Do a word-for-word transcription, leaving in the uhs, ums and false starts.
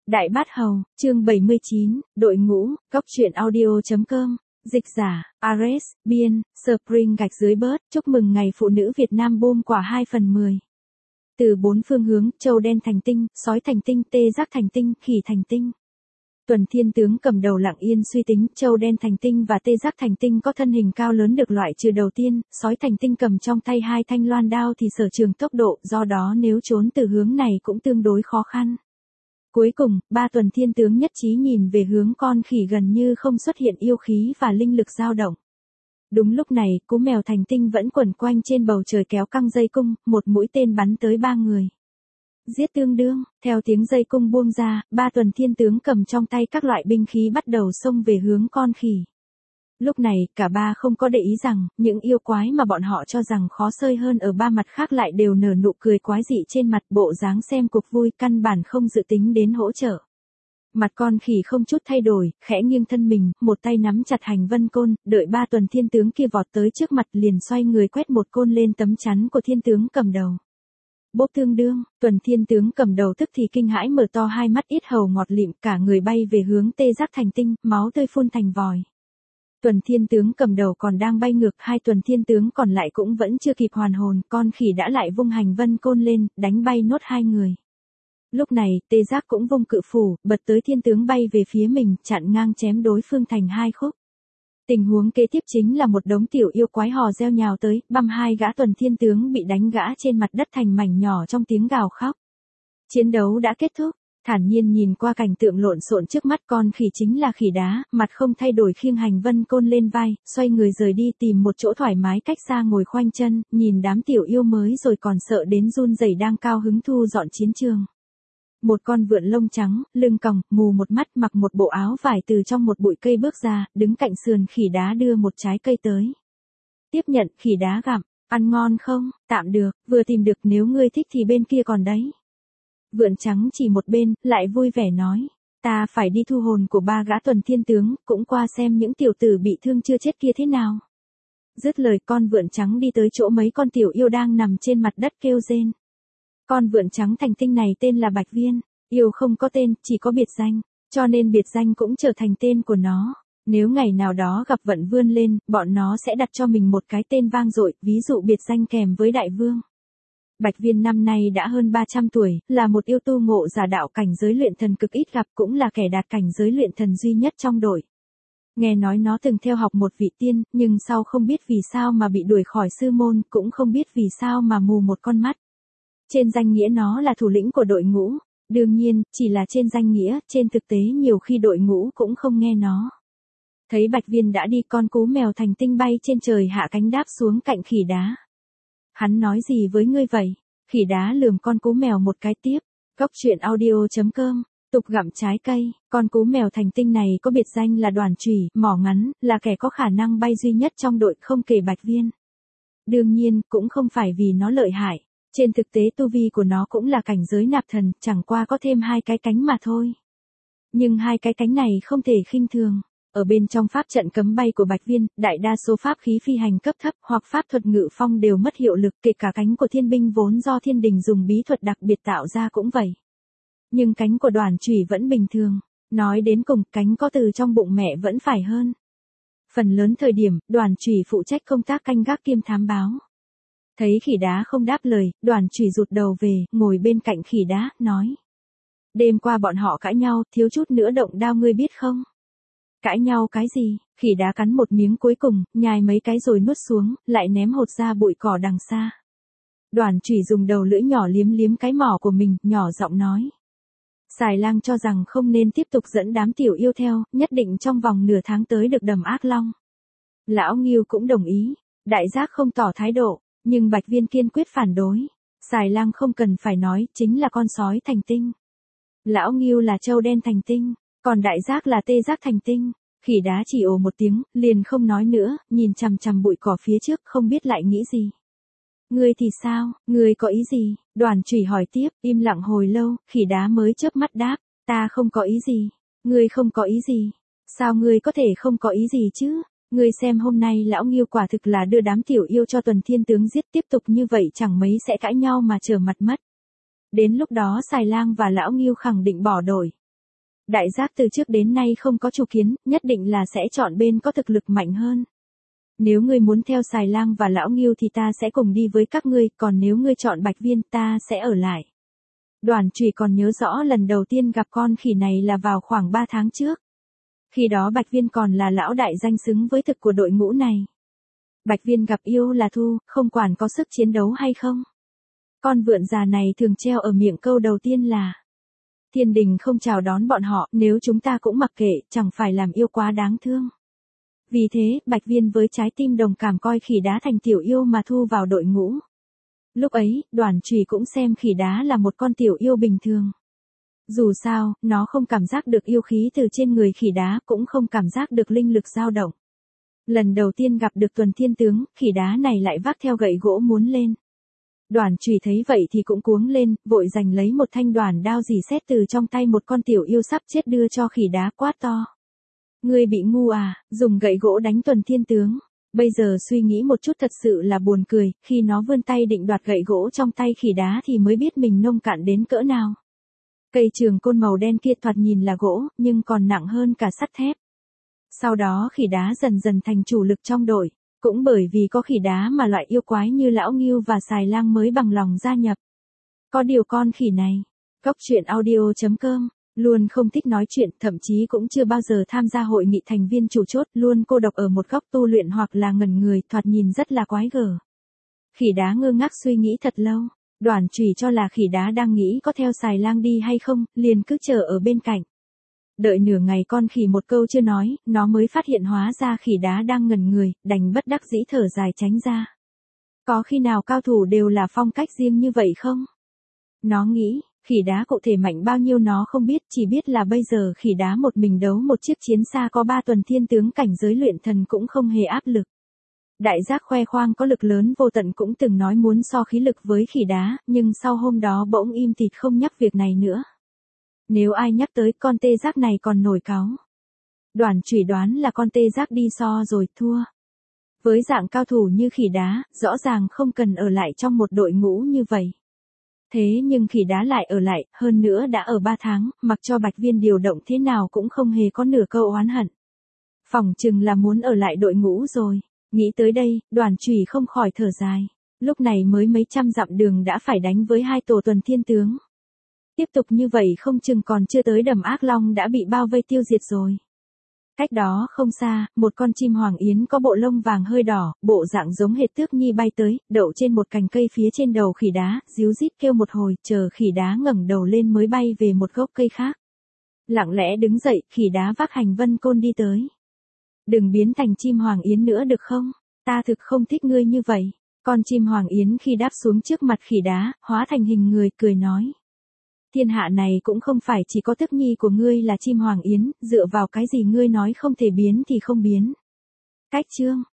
Đại Bát Hầu, chương bảy mươi chín, đội ngũ, góc truyện audio.com, dịch giả, Ares, biên, Spring gạch dưới bớt, chúc mừng ngày phụ nữ Việt Nam bom quả hai phần mười. Từ bốn phương hướng, trâu đen thành tinh, sói thành tinh, tê giác thành tinh, khỉ thành tinh. Tuần Thiên Tướng cầm đầu lặng yên suy tính, trâu đen thành tinh và tê giác thành tinh có thân hình cao lớn được loại trừ đầu tiên, sói thành tinh cầm trong tay hai thanh loan đao thì sở trường tốc độ, do đó nếu trốn từ hướng này cũng tương đối khó khăn. Cuối cùng, ba Tuần Thiên Tướng nhất trí nhìn về hướng con khỉ gần như không xuất hiện yêu khí và linh lực dao động. Đúng lúc này, cú mèo thành tinh vẫn quẩn quanh trên bầu trời kéo căng dây cung, một mũi tên bắn tới ba người. Giết tương đương, theo tiếng dây cung buông ra, ba Tuần Thiên Tướng cầm trong tay các loại binh khí bắt đầu xông về hướng con khỉ. Lúc này, cả ba không có để ý rằng, những yêu quái mà bọn họ cho rằng khó xơi hơn ở ba mặt khác lại đều nở nụ cười quái dị trên mặt, bộ dáng xem cuộc vui, căn bản không dự tính đến hỗ trợ. Mặt con khỉ không chút thay đổi, khẽ nghiêng thân mình, một tay nắm chặt hành vân côn, đợi ba Tuần Thiên Tướng kia vọt tới trước mặt liền xoay người quét một côn lên tấm chắn của Thiên Tướng cầm đầu. Bốp tương đương, Tuần Thiên Tướng cầm đầu tức thì kinh hãi mở to hai mắt ít hầu ngọt lịm, cả người bay về hướng tê giác thành tinh, máu tươi phun thành vòi. Tuần Thiên Tướng cầm đầu còn đang bay ngược, hai Tuần Thiên Tướng còn lại cũng vẫn chưa kịp hoàn hồn, con khỉ đã lại vung hành vân côn lên, đánh bay nốt hai người. Lúc này, tê giác cũng vung cự phủ, bật tới Thiên Tướng bay về phía mình, chặn ngang chém đối phương thành hai khúc. Tình huống kế tiếp chính là một đống tiểu yêu quái hò reo nhào tới, băm hai gã Tuần Thiên Tướng bị đánh gã trên mặt đất thành mảnh nhỏ trong tiếng gào khóc. Chiến đấu đã kết thúc, thản nhiên nhìn qua cảnh tượng lộn xộn trước mắt, con khỉ chính là khỉ đá, mặt không thay đổi khiêng hành vân côn lên vai, xoay người rời đi tìm một chỗ thoải mái cách xa ngồi khoanh chân, nhìn đám tiểu yêu mới rồi còn sợ đến run rẩy đang cao hứng thu dọn chiến trường. Một con vượn lông trắng, lưng còng, mù một mắt, mặc một bộ áo vải từ trong một bụi cây bước ra, đứng cạnh sườn khỉ đá đưa một trái cây tới. Tiếp nhận, khỉ đá gặm, ăn ngon không, tạm được, vừa tìm được, nếu ngươi thích thì bên kia còn đấy. Vượn trắng chỉ một bên, lại vui vẻ nói, ta phải đi thu hồn của ba gã Tuần Thiên Tướng, cũng qua xem những tiểu tử bị thương chưa chết kia thế nào. Dứt lời, con vượn trắng đi tới chỗ mấy con tiểu yêu đang nằm trên mặt đất kêu rên. Con vượn trắng thành tinh này tên là Bạch Viên, yêu không có tên, chỉ có biệt danh, cho nên biệt danh cũng trở thành tên của nó. Nếu ngày nào đó gặp vận vươn lên, bọn nó sẽ đặt cho mình một cái tên vang dội, ví dụ biệt danh kèm với đại vương. Bạch Viên năm nay đã hơn ba trăm tuổi, là một yêu tu ngộ giả đạo cảnh giới luyện thần cực ít gặp, cũng là kẻ đạt cảnh giới luyện thần duy nhất trong đội. Nghe nói nó từng theo học một vị tiên, nhưng sau không biết vì sao mà bị đuổi khỏi sư môn, cũng không biết vì sao mà mù một con mắt. Trên danh nghĩa nó là thủ lĩnh của đội ngũ, đương nhiên, chỉ là trên danh nghĩa, trên thực tế nhiều khi đội ngũ cũng không nghe nó. Thấy Bạch Viên đã đi, con cú mèo thành tinh bay trên trời hạ cánh đáp xuống cạnh khỉ đá. Hắn nói gì với ngươi vậy? Khỉ đá lườm con cú mèo một cái tiếp. Góc truyện audio.com, tục gặm trái cây. Con cú mèo thành tinh này có biệt danh là Đoàn Chủy, mỏ ngắn, là kẻ có khả năng bay duy nhất trong đội, không kể Bạch Viên. Đương nhiên, cũng không phải vì nó lợi hại. Trên thực tế tu vi của nó cũng là cảnh giới nạp thần, chẳng qua có thêm hai cái cánh mà thôi. Nhưng hai cái cánh này không thể khinh thường. Ở bên trong pháp trận cấm bay của Bạch Viên, đại đa số pháp khí phi hành cấp thấp hoặc pháp thuật ngự phong đều mất hiệu lực, kể cả cánh của thiên binh vốn do thiên đình dùng bí thuật đặc biệt tạo ra cũng vậy. Nhưng cánh của Đoàn Chủy vẫn bình thường. Nói đến cùng, cánh có từ trong bụng mẹ vẫn phải hơn. Phần lớn thời điểm, Đoàn Chủy phụ trách công tác canh gác kiêm thám báo. Thấy khỉ đá không đáp lời, Đoàn Chủy rụt đầu về, ngồi bên cạnh khỉ đá, nói. Đêm qua bọn họ cãi nhau, thiếu chút nữa động đao ngươi biết không? Cãi nhau cái gì? Khỉ đá cắn một miếng cuối cùng, nhai mấy cái rồi nuốt xuống, lại ném hột ra bụi cỏ đằng xa. Đoàn Chủy dùng đầu lưỡi nhỏ liếm liếm cái mỏ của mình, nhỏ giọng nói. Xài Lang cho rằng không nên tiếp tục dẫn đám tiểu yêu theo, nhất định trong vòng nửa tháng tới được đầm Ác Long. Lão Ngưu cũng đồng ý, đại giác không tỏ thái độ. Nhưng Bạch Viên kiên quyết phản đối. Xài Lang không cần phải nói, chính là con sói thành tinh. Lão Ngưu là trâu đen thành tinh, còn đại giác là tê giác thành tinh. Khỉ đá chỉ ồ một tiếng, liền không nói nữa, nhìn chằm chằm bụi cỏ phía trước, không biết lại nghĩ gì. Ngươi thì sao, ngươi có ý gì? Đoàn Chủy hỏi tiếp, im lặng hồi lâu, khỉ đá mới chớp mắt đáp, ta không có ý gì. Ngươi không có ý gì? Sao ngươi có thể không có ý gì chứ? Ngươi xem hôm nay lão Ngưu quả thực là đưa đám tiểu yêu cho Tuần Thiên Tướng giết, tiếp tục như vậy chẳng mấy sẽ cãi nhau mà trở mặt mất. Đến lúc đó Xài Lang và lão Ngưu khẳng định bỏ đội. Đại giác từ trước đến nay không có chủ kiến, nhất định là sẽ chọn bên có thực lực mạnh hơn. Nếu ngươi muốn theo Xài Lang và Lão Ngưu thì ta sẽ cùng đi với các ngươi, còn nếu ngươi chọn Bạch Viên ta sẽ ở lại. Đoàn Trùy còn nhớ rõ lần đầu tiên gặp con khỉ này là vào khoảng ba tháng trước. Khi đó Bạch Viên còn là lão đại danh xứng với thực của đội ngũ này. Bạch Viên gặp yêu là thu, không quản có sức chiến đấu hay không. Con vượn già này thường treo ở miệng câu đầu tiên là: thiên đình không chào đón bọn họ, nếu chúng ta cũng mặc kệ, chẳng phải làm yêu quá đáng thương. Vì thế, Bạch Viên với trái tim đồng cảm coi khỉ đá thành tiểu yêu mà thu vào đội ngũ. Lúc ấy, Đoàn Trùy cũng xem khỉ đá là một con tiểu yêu bình thường. Dù sao, nó không cảm giác được yêu khí từ trên người khỉ đá, cũng không cảm giác được linh lực dao động. Lần đầu tiên gặp được Tuần Thiên Tướng, khỉ đá này lại vác theo gậy gỗ muốn lên. Đoàn Trùy thấy vậy thì cũng cuống lên, vội giành lấy một thanh đoàn đao dì xét từ trong tay một con tiểu yêu sắp chết đưa cho khỉ đá, quát to: ngươi bị ngu à, dùng gậy gỗ đánh Tuần Thiên Tướng. Bây giờ suy nghĩ một chút thật sự là buồn cười, khi nó vươn tay định đoạt gậy gỗ trong tay khỉ đá thì mới biết mình nông cạn đến cỡ nào. Cây trường côn màu đen kia thoạt nhìn là gỗ, nhưng còn nặng hơn cả sắt thép. Sau đó khỉ đá dần dần thành chủ lực trong đội, cũng bởi vì có khỉ đá mà loại yêu quái như Lão Ngưu và Xài Lang mới bằng lòng gia nhập. Có điều con khỉ này, Góc Truyện Audio chấm com, luôn không thích nói chuyện, thậm chí cũng chưa bao giờ tham gia hội nghị thành viên chủ chốt, luôn cô độc ở một góc tu luyện hoặc là ngẩn người, thoạt nhìn rất là quái gở. Khỉ đá ngơ ngác suy nghĩ thật lâu, Đoàn Trùy cho là khỉ đá đang nghĩ có theo Xài Lang đi hay không, liền cứ chờ ở bên cạnh. Đợi nửa ngày con khỉ một câu chưa nói, nó mới phát hiện hóa ra khỉ đá đang ngẩn người, đành bất đắc dĩ thở dài tránh ra. Có khi nào cao thủ đều là phong cách riêng như vậy không? Nó nghĩ, khỉ đá cụ thể mạnh bao nhiêu nó không biết, chỉ biết là bây giờ khỉ đá một mình đấu một chiếc chiến xa có ba Tuần Thiên Tướng cảnh giới luyện thần cũng không hề áp lực. Đại giác khoe khoang có lực lớn vô tận cũng từng nói muốn so khí lực với khỉ đá, nhưng sau hôm đó bỗng im tịt không nhắc việc này nữa. Nếu ai nhắc tới con tê giác này còn nổi cáu. Đoàn Trùy đoán là con tê giác đi so rồi thua. Với dạng cao thủ như khỉ đá, rõ ràng không cần ở lại trong một đội ngũ như vậy. Thế nhưng khỉ đá lại ở lại, hơn nữa đã ở ba tháng, mặc cho Bạch Viên điều động thế nào cũng không hề có nửa câu oán hận. Phỏng chừng là muốn ở lại đội ngũ rồi. Nghĩ tới đây, Đoàn Trùy không khỏi thở dài. Lúc này mới mấy trăm dặm đường đã phải đánh với hai tổ Tuần Thiên Tướng. Tiếp tục như vậy không chừng còn chưa tới Đầm Ác Long đã bị bao vây tiêu diệt rồi. Cách đó không xa, một con chim hoàng yến có bộ lông vàng hơi đỏ, bộ dạng giống hệt Tước Nhi bay tới, đậu trên một cành cây phía trên đầu khỉ đá, ríu rít kêu một hồi, chờ khỉ đá ngẩng đầu lên mới bay về một gốc cây khác. Lặng lẽ đứng dậy, khỉ đá vác hành vân côn đi tới. Đừng biến thành chim hoàng yến nữa được không? Ta thực không thích ngươi như vậy. Con chim hoàng yến khi đáp xuống trước mặt khỉ đá, hóa thành hình người, cười nói: thiên hạ này cũng không phải chỉ có Tước Nhi của ngươi là chim hoàng yến, dựa vào cái gì ngươi nói không thể biến thì không biến. Cách chương